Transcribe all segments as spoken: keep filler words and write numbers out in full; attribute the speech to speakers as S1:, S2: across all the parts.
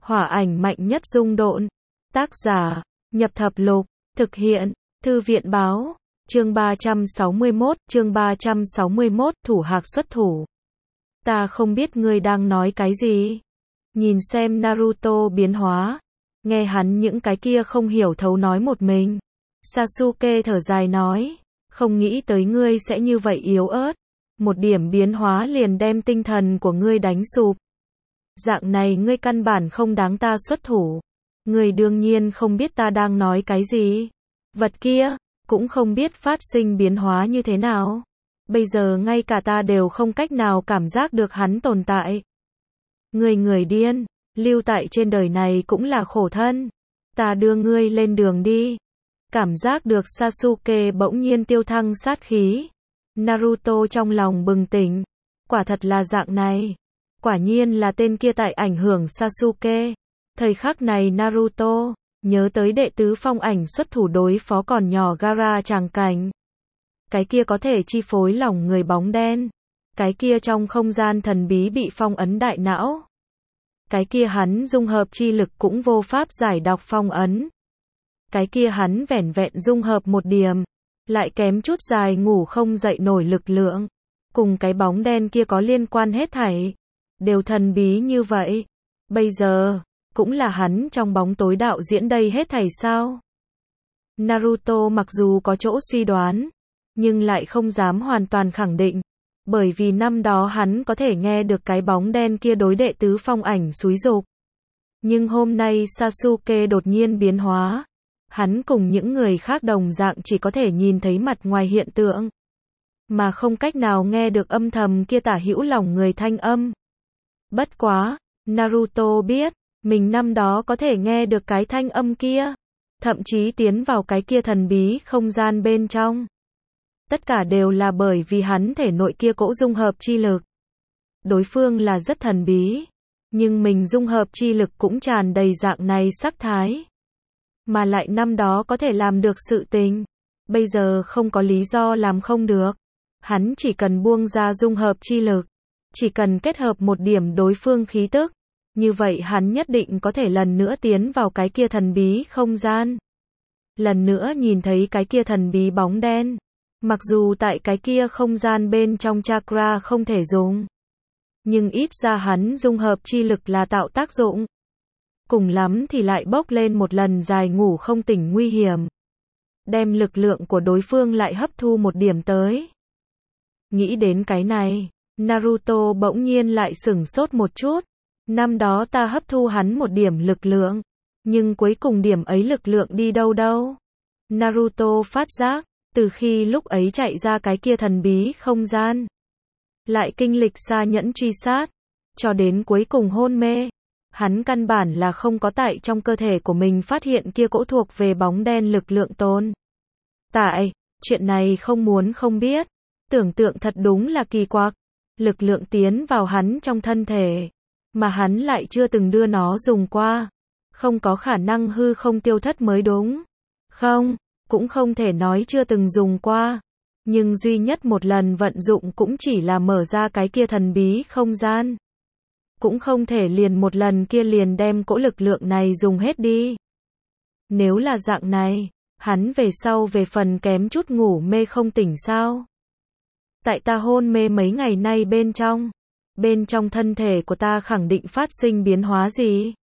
S1: Hỏa ảnh mạnh nhất dung độn. Tác giả, Nhập Thập Lục. Thực hiện, Thư viện báo. Chương ba trăm sáu mươi mốt, chương ba trăm sáu mươi mốt, thủ hạc xuất thủ. Ta không biết ngươi đang nói cái gì. Nhìn xem Naruto biến hóa. Nghe hắn những cái kia không hiểu thấu nói một mình. Sasuke thở dài nói. Không nghĩ tới ngươi sẽ như vậy yếu ớt. Một điểm biến hóa liền đem tinh thần của ngươi đánh sụp. Dạng này ngươi căn bản không đáng ta xuất thủ. Ngươi đương nhiên không biết ta đang nói cái gì. Vật kia, cũng không biết phát sinh biến hóa như thế nào. Bây giờ ngay cả ta đều không cách nào cảm giác được hắn tồn tại. Ngươi người điên, lưu tại trên đời này cũng là khổ thân. Ta đưa ngươi lên đường đi. Cảm giác được Sasuke bỗng nhiên tiêu thăng sát khí. Naruto trong lòng bừng tỉnh. Quả thật là dạng này. Quả nhiên là tên kia tại ảnh hưởng Sasuke. Thời khắc này Naruto nhớ tới đệ tứ phong ảnh xuất thủ đối phó còn nhỏ Gaara tràng cảnh. Cái kia có thể chi phối lòng người bóng đen. Cái kia trong không gian thần bí bị phong ấn đại não. Cái kia hắn dung hợp chi lực cũng vô pháp giải đọc phong ấn. Cái kia hắn vẻn vẹn dung hợp một điểm, lại kém chút dài ngủ không dậy nổi lực lượng. Cùng cái bóng đen kia có liên quan hết thảy. Đều thần bí như vậy. Bây giờ, cũng là hắn trong bóng tối đạo diễn đây hết thảy sao? Naruto mặc dù có chỗ suy đoán, nhưng lại không dám hoàn toàn khẳng định. Bởi vì năm đó hắn có thể nghe được cái bóng đen kia đối đệ tứ phong ảnh xúi giục. Nhưng hôm nay Sasuke đột nhiên biến hóa. Hắn cùng những người khác đồng dạng chỉ có thể nhìn thấy mặt ngoài hiện tượng. Mà không cách nào nghe được âm thầm kia tả hữu lòng người thanh âm. Bất quá, Naruto biết, mình năm đó có thể nghe được cái thanh âm kia. Thậm chí tiến vào cái kia thần bí không gian bên trong. Tất cả đều là bởi vì hắn thể nội kia cỗ dung hợp chi lực. Đối phương là rất thần bí. Nhưng mình dung hợp chi lực cũng tràn đầy dạng này sắc thái. Mà lại năm đó có thể làm được sự tình. Bây giờ không có lý do làm không được. Hắn chỉ cần buông ra dung hợp chi lực. Chỉ cần kết hợp một điểm đối phương khí tức. Như vậy hắn nhất định có thể lần nữa tiến vào cái kia thần bí không gian. Lần nữa nhìn thấy cái kia thần bí bóng đen. Mặc dù tại cái kia không gian bên trong chakra không thể dùng. Nhưng ít ra hắn dung hợp chi lực là tạo tác dụng. Cùng lắm thì lại bốc lên một lần dài ngủ không tỉnh nguy hiểm. Đem lực lượng của đối phương lại hấp thu một điểm tới. Nghĩ đến cái này, Naruto bỗng nhiên lại sửng sốt một chút. Năm đó ta hấp thu hắn một điểm lực lượng. Nhưng cuối cùng điểm ấy lực lượng đi đâu đâu? Naruto phát giác, từ khi lúc ấy chạy ra cái kia thần bí không gian. Lại kinh lịch xa nhẫn truy sát. Cho đến cuối cùng hôn mê. Hắn căn bản là không có tại trong cơ thể của mình phát hiện kia cỗ thuộc về bóng đen lực lượng tồn tại. Chuyện này không muốn không biết. Tưởng tượng thật đúng là kỳ quặc. Lực lượng tiến vào hắn trong thân thể. Mà hắn lại chưa từng đưa nó dùng qua. Không có khả năng hư không tiêu thất mới đúng. Không, cũng không thể nói chưa từng dùng qua. Nhưng duy nhất một lần vận dụng cũng chỉ là mở ra cái kia thần bí không gian. Cũng không thể liền một lần kia liền đem cỗ lực lượng này dùng hết đi. Nếu là dạng này, hắn về sau về phần kém chút ngủ mê không tỉnh sao? Tại ta hôn mê mấy ngày nay bên trong, bên trong thân thể của ta khẳng định phát sinh biến hóa gì?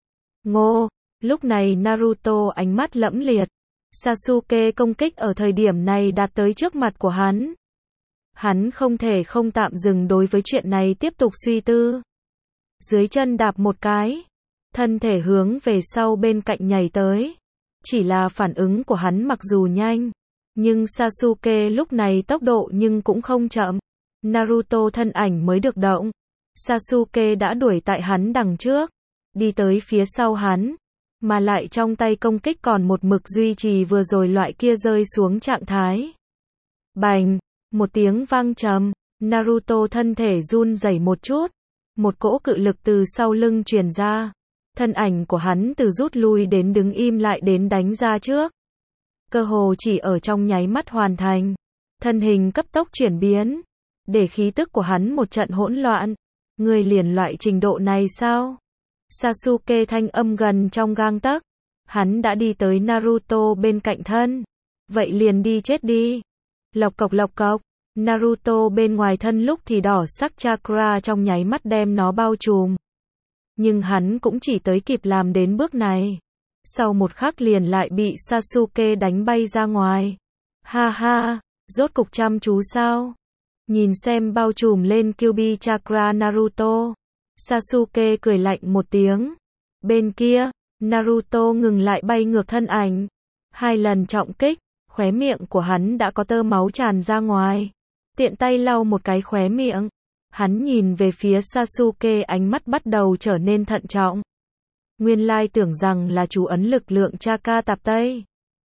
S1: Ngô, lúc này Naruto ánh mắt lẫm liệt. Sasuke công kích ở thời điểm này đạt tới trước mặt của hắn. Hắn không thể không tạm dừng đối với chuyện này tiếp tục suy tư. Dưới chân đạp một cái, thân thể hướng về sau bên cạnh nhảy tới. Chỉ là phản ứng của hắn mặc dù nhanh, nhưng Sasuke lúc này tốc độ nhưng cũng không chậm. Naruto thân ảnh mới được động. Sasuke đã đuổi tại hắn đằng trước, đi tới phía sau hắn, mà lại trong tay công kích còn một mực duy trì vừa rồi loại kia rơi xuống trạng thái. Bành, một tiếng vang trầm, Naruto thân thể run rẩy một chút. Một cỗ cự lực từ sau lưng truyền ra. Thân ảnh của hắn từ rút lui đến đứng im lại đến đánh ra trước. Cơ hồ chỉ ở trong nháy mắt hoàn thành. Thân hình cấp tốc chuyển biến. Để khí tức của hắn một trận hỗn loạn. Người liền loại trình độ này sao? Sasuke thanh âm gần trong gang tấc. Hắn đã đi tới Naruto bên cạnh thân. Vậy liền đi chết đi. Lộc cộc lộc cộc. Naruto bên ngoài thân lúc thì đỏ sắc chakra trong nháy mắt đem nó bao trùm. Nhưng hắn cũng chỉ tới kịp làm đến bước này. Sau một khắc liền lại bị Sasuke đánh bay ra ngoài. Ha ha, rốt cục chăm chú sao? Nhìn xem bao trùm lên Kyuubi chakra Naruto. Sasuke cười lạnh một tiếng. Bên kia, Naruto ngừng lại bay ngược thân ảnh. Hai lần trọng kích, khóe miệng của hắn đã có tơ máu tràn ra ngoài. Tiện tay lau một cái khóe miệng. Hắn nhìn về phía Sasuke, ánh mắt bắt đầu trở nên thận trọng. Nguyên lai tưởng rằng là chú ấn lực lượng Chaka tạp Tây.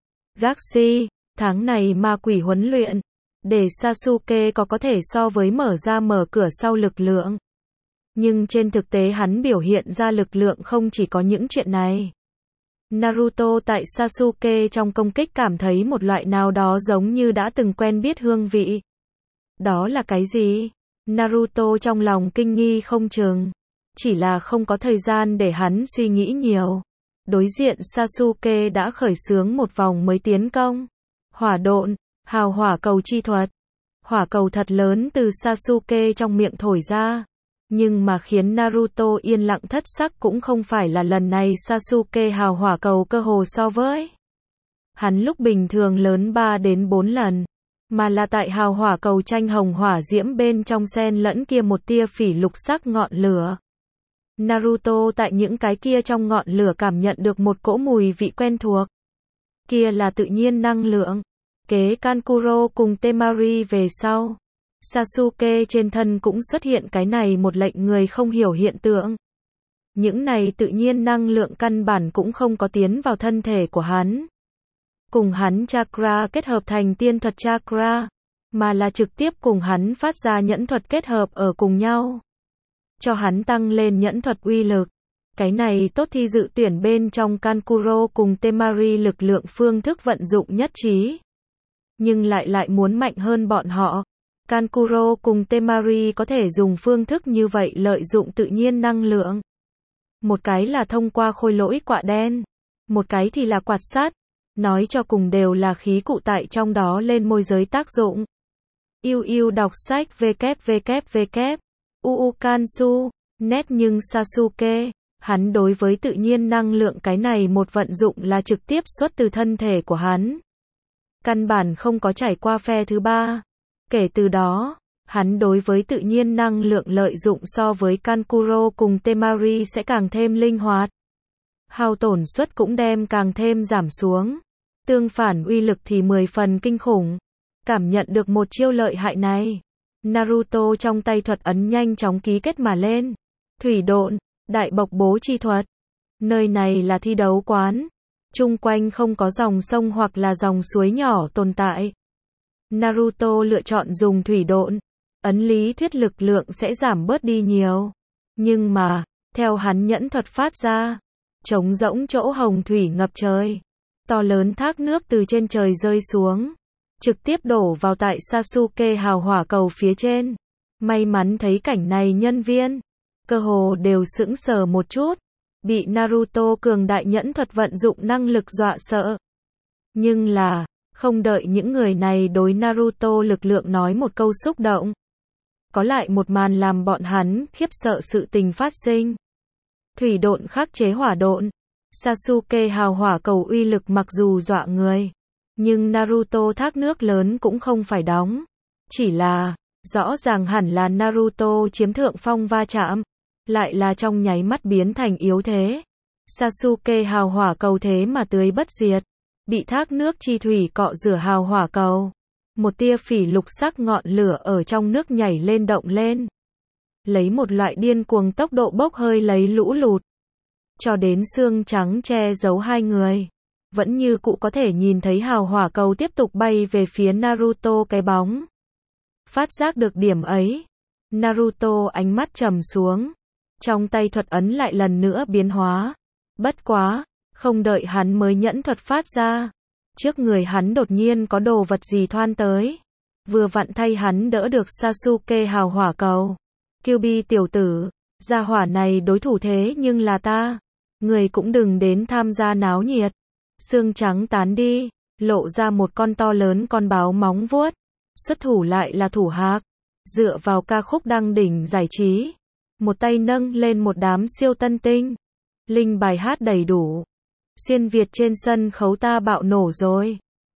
S1: Gaxi, tháng này ma quỷ huấn luyện, để Sasuke có có thể so với mở ra mở cửa sau lực lượng. Nhưng trên thực tế hắn biểu hiện ra lực lượng không chỉ có những chuyện này. Naruto tại Sasuke trong công kích cảm thấy một loại nào đó giống như đã từng quen biết hương vị. Đó là cái gì? Naruto trong lòng kinh nghi không chừng. Chỉ là không có thời gian để hắn suy nghĩ nhiều. Đối diện Sasuke đã khởi xướng một vòng mới tiến công. Hỏa độn, hào hỏa cầu chi thuật. Hỏa cầu thật lớn từ Sasuke trong miệng thổi ra. Nhưng mà khiến Naruto yên lặng thất sắc cũng không phải là lần này Sasuke hào hỏa cầu cơ hồ so với hắn lúc bình thường lớn ba đến bốn lần. Mà là tại hào hỏa cầu tranh hồng hỏa diễm bên trong xen lẫn kia một tia phỉ lục sắc ngọn lửa. Naruto tại những cái kia trong ngọn lửa cảm nhận được một cỗ mùi vị quen thuộc. Kia là tự nhiên năng lượng. Kế Kankuro cùng Temari về sau. Sasuke trên thân cũng xuất hiện cái này một lệnh người không hiểu hiện tượng. Những này tự nhiên năng lượng căn bản cũng không có tiến vào thân thể của hắn. Cùng hắn chakra kết hợp thành tiên thuật chakra, mà là trực tiếp cùng hắn phát ra nhẫn thuật kết hợp ở cùng nhau. Cho hắn tăng lên nhẫn thuật uy lực. Cái này tốt thi dự tuyển bên trong Kankuro cùng Temari lực lượng phương thức vận dụng nhất trí. Nhưng lại lại muốn mạnh hơn bọn họ. Kankuro cùng Temari có thể dùng phương thức như vậy lợi dụng tự nhiên năng lượng. Một cái là thông qua khôi lỗi quạ đen. Một cái thì là quạt sắt. Nói cho cùng đều là khí cụ tại trong đó lên môi giới tác dụng. Yêu yêu đọc sách www. Uukansu, net nhưng Sasuke, hắn đối với tự nhiên năng lượng cái này một vận dụng là trực tiếp xuất từ thân thể của hắn. Căn bản không có trải qua phe thứ ba. Kể từ đó, hắn đối với tự nhiên năng lượng lợi dụng so với Kankuro cùng Temari sẽ càng thêm linh hoạt. Hao tổn suất cũng đem càng thêm giảm xuống. Tương phản uy lực thì mười phần kinh khủng. Cảm nhận được một chiêu lợi hại này. Naruto trong tay thuật ấn nhanh chóng ký kết mà lên. Thủy độn, đại bộc bố chi thuật. Nơi này là thi đấu quán. Chung quanh không có dòng sông hoặc là dòng suối nhỏ tồn tại. Naruto lựa chọn dùng thủy độn. Ấn lý thuyết lực lượng sẽ giảm bớt đi nhiều. Nhưng mà, theo hắn nhẫn thuật phát ra, trống rỗng chỗ hồng thủy ngập trời. To lớn thác nước từ trên trời rơi xuống. Trực tiếp đổ vào tại Sasuke hào hỏa cầu phía trên. May mắn thấy cảnh này nhân viên. Cơ hồ đều sững sờ một chút. Bị Naruto cường đại nhẫn thuật vận dụng năng lực dọa sợ. Nhưng là, không đợi những người này đối Naruto lực lượng nói một câu xúc động. Có lại một màn làm bọn hắn khiếp sợ sự tình phát sinh. Thủy độn khắc chế hỏa độn. Sasuke hào hỏa cầu uy lực mặc dù dọa người. Nhưng Naruto thác nước lớn cũng không phải đóng. Chỉ là, rõ ràng hẳn là Naruto chiếm thượng phong va chạm. Lại là trong nháy mắt biến thành yếu thế. Sasuke hào hỏa cầu thế mà tưới bất diệt. Bị thác nước chi thủy cọ rửa hào hỏa cầu. Một tia phỉ lục sắc ngọn lửa ở trong nước nhảy lên động lên. Lấy một loại điên cuồng tốc độ bốc hơi lấy lũ lụt. Cho đến xương trắng che giấu hai người. Vẫn như cũ có thể nhìn thấy hào hỏa cầu tiếp tục bay về phía Naruto cái bóng. Phát giác được điểm ấy. Naruto ánh mắt trầm xuống. Trong tay thuật ấn lại lần nữa biến hóa. Bất quá, không đợi hắn mới nhẫn thuật phát ra. Trước người hắn đột nhiên có đồ vật gì thoan tới. Vừa vặn thay hắn đỡ được Sasuke hào hỏa cầu. Kyuubi tiểu tử, Gia hỏa này đối thủ thế nhưng là ta. Người cũng đừng đến tham gia náo nhiệt. Xương trắng tán đi, lộ ra một con to lớn con báo móng vuốt. Xuất thủ lại là Thủ Hạc. Dựa vào ca khúc đăng đỉnh giải trí. Một tay nâng lên một đám siêu tân tinh. Linh bài hát đầy đủ. Xuyên Việt trên sân khấu ta bạo nổ rồi.